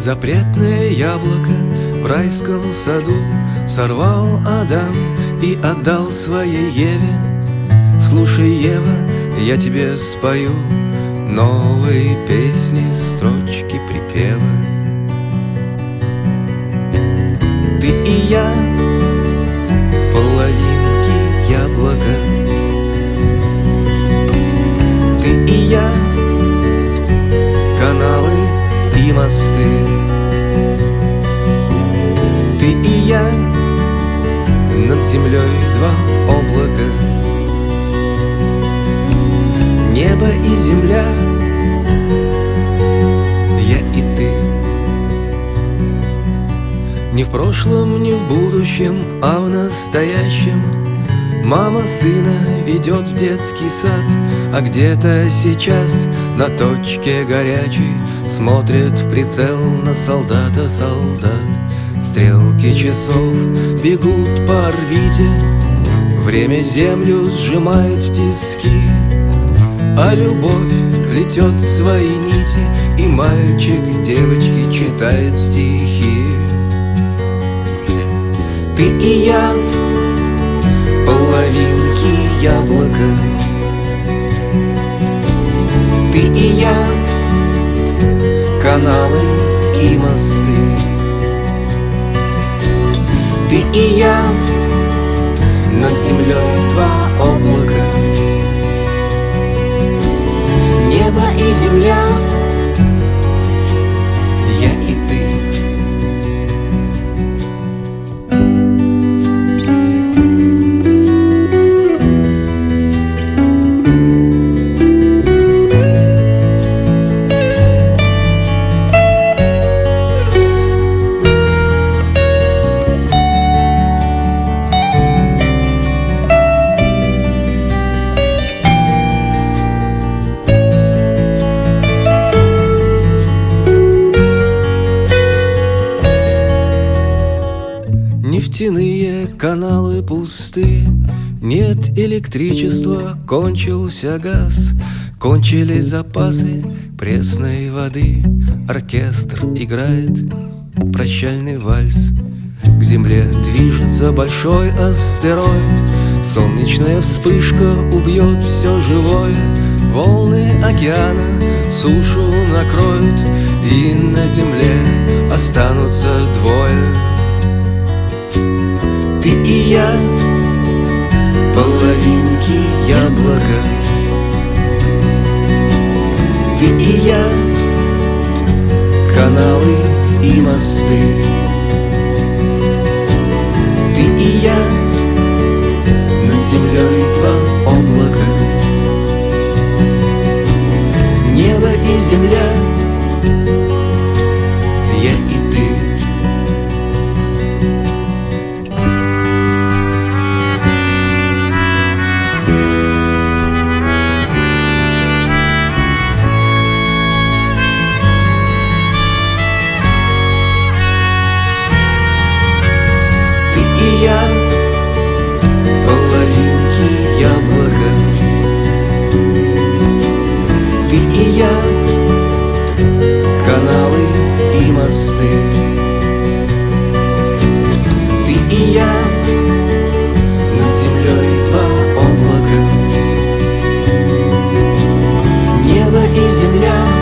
Запретное яблоко в райском саду сорвал Адам и отдал своей Еве. Слушай, Ева, я тебе спою новые песни, строчки, припевы. Ты и я, половинки яблока. Ты и я, каналы и мосты. Ты и я, над землей два облака. Небо и земля, я и ты. Не в прошлом, не в будущем, а в настоящем мама сына ведет в детский сад, а где-то сейчас на точке горячей смотрит в прицел на солдата солдат. Стрелки часов бегут по орбите, время землю сжимает в тиски, а любовь плетет свои нити, и мальчик девочке читает стихи. Ты и я, половинки яблока. Ты и я, каналы и мосты. Ты и я, над землей два облака. Небо и земля, я и ты. Нефтяные каналы пусты, нет электричества, кончился газ, кончились запасы пресной воды. Оркестр играет прощальный вальс. К земле движется большой астероид, солнечная вспышка убьет все живое. Волны океана сушу накроют, и на земле останутся двое. Ты и я, половинки яблока. Ты и я, каналы и мосты. Ты и я, над землей два облака. Небо и земля, я и ты. Я, половинки яблока. Ты и я, каналы и мосты. Ты и я, над землей два облака. Небо и земля,